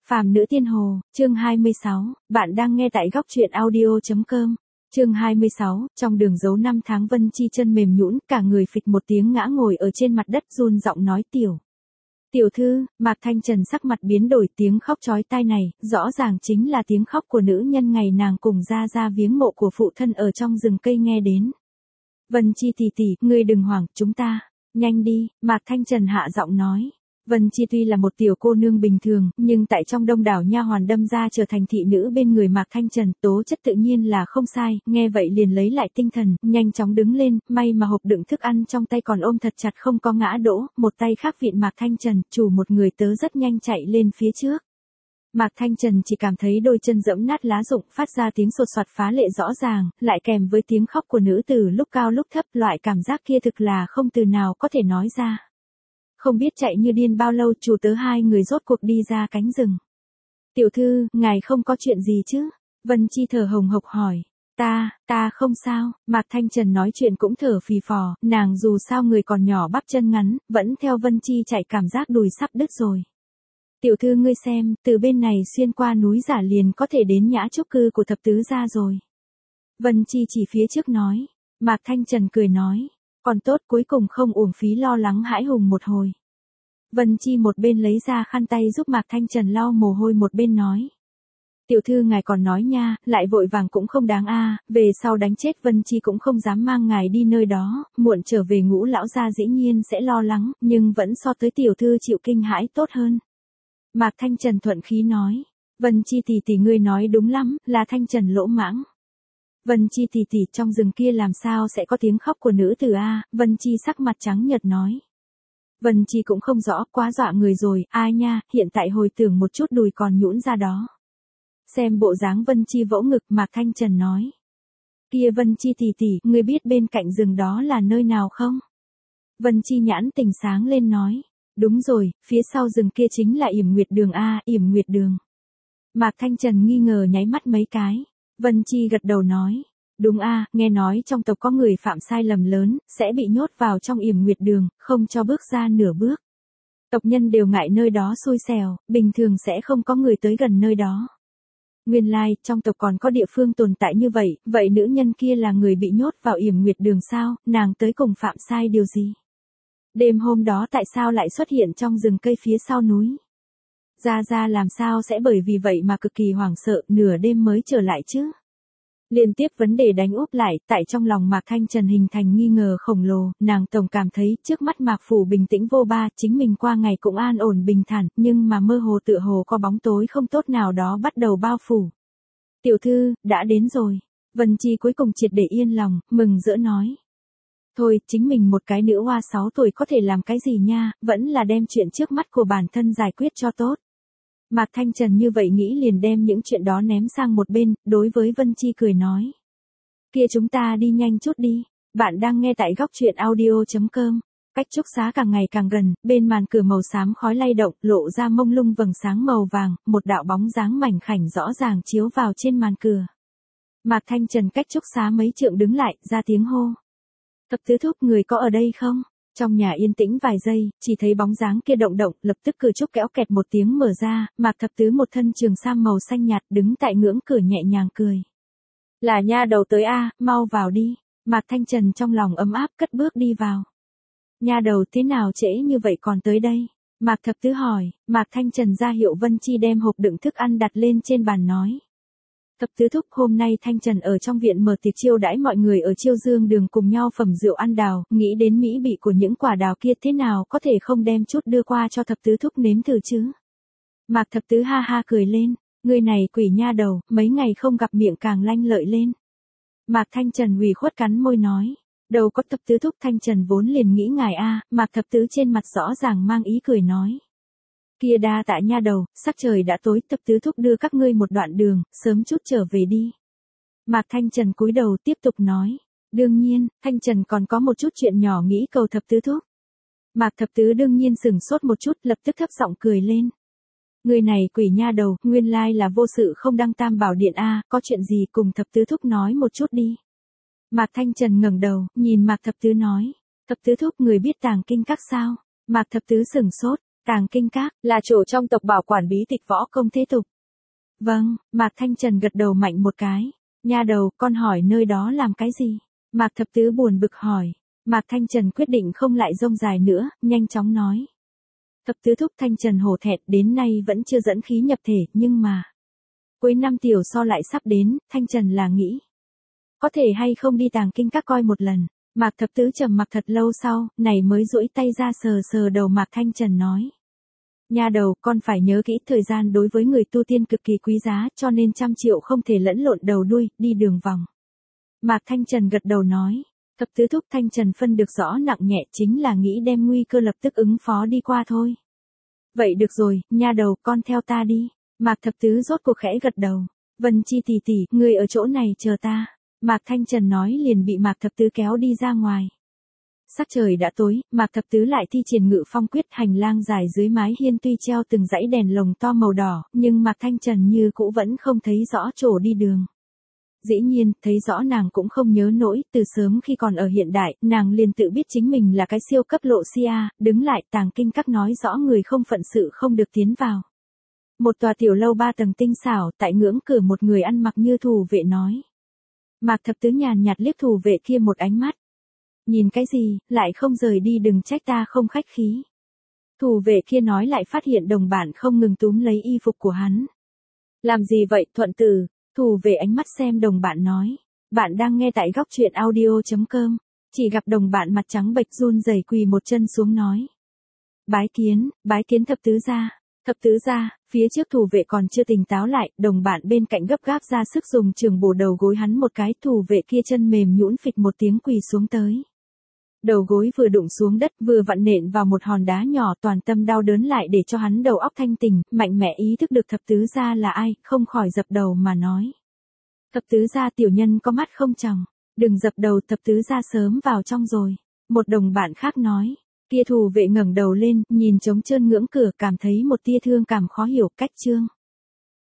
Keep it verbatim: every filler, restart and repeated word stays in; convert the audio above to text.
Phàm nữ tiên hồ, chương hai mươi sáu, bạn đang nghe tại góc truyện audio.com. Chương hai mươi sáu, trong đường dấu năm tháng Vân Chi chân mềm nhũn, cả người phịch một tiếng ngã ngồi ở trên mặt đất run giọng nói tiểu. Tiểu thư, Mạc Thanh Trần sắc mặt biến đổi, tiếng khóc chói tai này, rõ ràng chính là tiếng khóc của nữ nhân ngày nàng cùng ra ra viếng mộ của phụ thân ở trong rừng cây nghe đến. Vân Chi tỷ tỷ, ngươi đừng hoảng, chúng ta, nhanh đi, Mạc Thanh Trần hạ giọng nói. Vân Chi tuy là một tiểu cô nương bình thường, nhưng tại trong đông đảo nha hoàn đâm ra trở thành thị nữ bên người Mạc Thanh Trần, tố chất tự nhiên là không sai, nghe vậy liền lấy lại tinh thần, nhanh chóng đứng lên, may mà hộp đựng thức ăn trong tay còn ôm thật chặt không có ngã đỗ, một tay khác vịn Mạc Thanh Trần, chủ một người tớ rất nhanh chạy lên phía trước. Mạc Thanh Trần chỉ cảm thấy đôi chân dẫm nát lá rụng, phát ra tiếng sột soạt phá lệ rõ ràng, lại kèm với tiếng khóc của nữ tử lúc cao lúc thấp, loại cảm giác kia thực là không từ nào có thể nói ra. Không biết chạy như điên bao lâu, chủ tớ hai người rốt cuộc đi ra cánh rừng. Tiểu thư, ngài không có chuyện gì chứ? Vân Chi thở hồng hộc hỏi. Ta, ta không sao, Mạc Thanh Trần nói chuyện cũng thở phì phò, nàng dù sao người còn nhỏ bắp chân ngắn, vẫn theo Vân Chi chạy cảm giác đùi sắp đứt rồi. Tiểu thư ngươi xem, từ bên này xuyên qua núi giả liền có thể đến nhã trúc cư của thập tứ gia rồi. Vân Chi chỉ phía trước nói. Mạc Thanh Trần cười nói. Còn tốt, cuối cùng không uổng phí lo lắng hãi hùng một hồi. Vân Chi một bên lấy ra khăn tay giúp Mạc Thanh Trần lau mồ hôi, một bên nói. Tiểu thư ngài còn nói nha, lại vội vàng cũng không đáng a, về sau đánh chết Vân Chi cũng không dám mang ngài đi nơi đó, muộn trở về Ngũ lão gia dĩ nhiên sẽ lo lắng, nhưng vẫn so tới tiểu thư chịu kinh hãi tốt hơn. Mạc Thanh Trần thuận khí nói. Vân Chi tỷ tỷ ngươi nói đúng lắm, là Thanh Trần lỗ mãng. Vân Chi tỷ tỷ, trong rừng kia làm sao sẽ có tiếng khóc của nữ tử a? Vân Chi sắc mặt trắng nhợt nói. Vân Chi cũng không rõ, quá dọa người rồi, ai nha, hiện tại hồi tưởng một chút đùi còn nhũn ra đó. Xem bộ dáng Vân Chi vỗ ngực, Mạc Thanh Trần nói. Kia Vân Chi tỷ tỷ, ngươi biết bên cạnh rừng đó là nơi nào không? Vân Chi nhãn tình sáng lên nói. Đúng rồi, phía sau rừng kia chính là Yểm Nguyệt Đường a, Yểm Nguyệt Đường. Mạc Thanh Trần nghi ngờ nháy mắt mấy cái. Vân Chi gật đầu nói. Đúng a, nghe nói trong tộc có người phạm sai lầm lớn, sẽ bị nhốt vào trong Yểm Nguyệt Đường, không cho bước ra nửa bước. Tộc nhân đều ngại nơi đó xui xẻo, bình thường sẽ không có người tới gần nơi đó. Nguyên lai, trong tộc còn có địa phương tồn tại như vậy, vậy nữ nhân kia là người bị nhốt vào Yểm Nguyệt Đường sao, nàng tới cùng phạm sai điều gì? Đêm hôm đó tại sao lại xuất hiện trong rừng cây phía sau núi? Gia Gia làm sao sẽ bởi vì vậy mà cực kỳ hoảng sợ, nửa đêm mới trở lại chứ? Liên tiếp vấn đề đánh úp lại, tại trong lòng Mạc Thanh Trần hình thành nghi ngờ khổng lồ, nàng tổng cảm thấy trước mắt Mạc Phủ bình tĩnh vô ba, chính mình qua ngày cũng an ổn bình thản, nhưng mà mơ hồ tựa hồ có bóng tối không tốt nào đó bắt đầu bao phủ. Tiểu thư, đã đến rồi. Vân Chi cuối cùng triệt để yên lòng, mừng rỡ nói. Thôi, chính mình một cái nữ hoa sáu tuổi có thể làm cái gì nha, vẫn là đem chuyện trước mắt của bản thân giải quyết cho tốt. Mạc Thanh Trần như vậy nghĩ liền đem những chuyện đó ném sang một bên, đối với Vân Chi cười nói. Kia chúng ta đi nhanh chút đi, bạn đang nghe tại góc truyện audio.com. Cách trúc xá càng ngày càng gần, bên màn cửa màu xám khói lay động, lộ ra mông lung vầng sáng màu vàng, một đạo bóng dáng mảnh khảnh rõ ràng chiếu vào trên màn cửa. Mạc Thanh Trần cách trúc xá mấy trượng đứng lại, ra tiếng hô. Thập tứ thúc, người có ở đây không? Trong nhà yên tĩnh vài giây, chỉ thấy bóng dáng kia động động, lập tức cửa trúc kéo kẹt một tiếng mở ra, Mạc Thập Tứ một thân trường sam màu xanh nhạt đứng tại ngưỡng cửa nhẹ nhàng cười. Là nha đầu tới a, mau vào đi. Mạc Thanh Trần trong lòng ấm áp cất bước đi vào. Nha đầu thế nào trễ như vậy còn tới đây? Mạc Thập Tứ hỏi. Mạc Thanh Trần ra hiệu Vân Chi đem hộp đựng thức ăn đặt lên trên bàn nói. Thập tứ thúc, hôm nay Thanh Trần ở trong viện mở tiệc chiêu đãi mọi người ở Chiêu Dương Đường cùng nhau phẩm rượu ăn đào, nghĩ đến mỹ vị của những quả đào kia thế nào có thể không đem chút đưa qua cho thập tứ thúc nếm thử chứ. Mạc Thập Tứ ha ha cười lên, người này quỷ nha đầu, mấy ngày không gặp miệng càng lanh lợi lên. Mạc Thanh Trần ủy khuất cắn môi nói, đâu có thập tứ thúc, Thanh Trần vốn liền nghĩ ngài a. Mạc Thập Tứ trên mặt rõ ràng mang ý cười nói. Kia đa tạ nha đầu, sắc trời đã tối, thập tứ thúc đưa các ngươi một đoạn đường, sớm chút trở về đi. Mạc Thanh Trần cúi đầu tiếp tục nói. Đương nhiên, Thanh Trần còn có một chút chuyện nhỏ nghĩ cầu thập tứ thúc. Mạc Thập Tứ đương nhiên sừng sốt một chút, lập tức thấp giọng cười lên. Người này quỷ nha đầu, nguyên lai là vô sự không đăng tam bảo điện a, có chuyện gì cùng thập tứ thúc nói một chút đi. Mạc Thanh Trần ngẩng đầu, nhìn Mạc Thập Tứ nói. Thập tứ thúc, người biết tàng kinh các sao? Mạc Thập Tứ sừng sốt. Tàng Kinh Các, là chỗ trong tộc bảo quản bí tịch võ công thế tục. Vâng, Mạc Thanh Trần gật đầu mạnh một cái. Nha đầu, con hỏi nơi đó làm cái gì? Mạc Thập Tứ buồn bực hỏi. Mạc Thanh Trần quyết định không lại rông dài nữa, nhanh chóng nói. Thập Tứ thúc. Thanh Trần hổ thẹn, đến nay vẫn chưa dẫn khí nhập thể, nhưng mà cuối năm tiểu so lại sắp đến, Thanh Trần là nghĩ có thể hay không đi Tàng Kinh Các coi một lần. Mạc Thập Tứ trầm mặc thật lâu sau, này mới duỗi tay ra sờ sờ đầu Mạc Thanh Trần nói. Nha đầu, con phải nhớ kỹ, thời gian đối với người tu tiên cực kỳ quý giá, cho nên trăm triệu không thể lẫn lộn đầu đuôi, đi đường vòng. Mạc Thanh Trần gật đầu nói. Thập Tứ thúc. Thanh Trần phân được rõ nặng nhẹ, chính là nghĩ đem nguy cơ lập tức ứng phó đi qua thôi. Vậy được rồi, nha đầu, con theo ta đi. Mạc Thập Tứ rốt cuộc khẽ gật đầu. Vân Chi tỷ tỷ, người ở chỗ này chờ ta. Mạc Thanh Trần nói liền bị Mạc Thập Tứ kéo đi ra ngoài. Sắc trời đã tối, Mạc Thập Tứ lại thi triển Ngự Phong quyết, hành lang dài dưới mái hiên tuy treo từng dãy đèn lồng to màu đỏ, nhưng Mạc Thanh Trần như cũ vẫn không thấy rõ chỗ đi đường. Dĩ nhiên, thấy rõ nàng cũng không nhớ nổi, từ sớm khi còn ở hiện đại, nàng liền tự biết chính mình là cái siêu cấp lộ si a, đứng lại Tàng Kinh Các nói rõ người không phận sự không được tiến vào. Một tòa tiểu lâu ba tầng tinh xảo, tại ngưỡng cửa một người ăn mặc như thủ vệ nói. Mạc Thập Tứ nhàn nhạt liếc thủ vệ kia một ánh mắt. Nhìn cái gì, lại không rời đi, đừng trách ta không khách khí. Thủ vệ kia nói lại phát hiện đồng bạn không ngừng túm lấy y phục của hắn. Làm gì vậy, Thuận Tử? Thủ vệ ánh mắt xem đồng bạn nói. Bạn đang nghe tại góc truyện audio chấm com. Chỉ gặp đồng bạn mặt trắng bệch run rẩy quỳ một chân xuống nói. Bái kiến, bái kiến Thập Tứ gia. Thập Tứ gia. Phía trước thủ vệ còn chưa tỉnh táo lại, đồng bạn bên cạnh gấp gáp ra sức dùng trường bổ đầu gối hắn một cái, thủ vệ kia chân mềm nhũn phịch một tiếng quỳ xuống tới. Đầu gối vừa đụng xuống đất vừa vặn nện vào một hòn đá nhỏ, toàn tâm đau đớn lại để cho hắn đầu óc thanh tỉnh, mạnh mẽ ý thức được Thập Tứ gia là ai, không khỏi dập đầu mà nói. Thập Tứ gia, tiểu nhân có mắt không tròng, đừng dập đầu, Thập Tứ gia sớm vào trong rồi. Một đồng bạn khác nói. Kia thủ vệ ngẩng đầu lên, nhìn trống trơn ngưỡng cửa, cảm thấy một tia thương cảm khó hiểu, cách trương.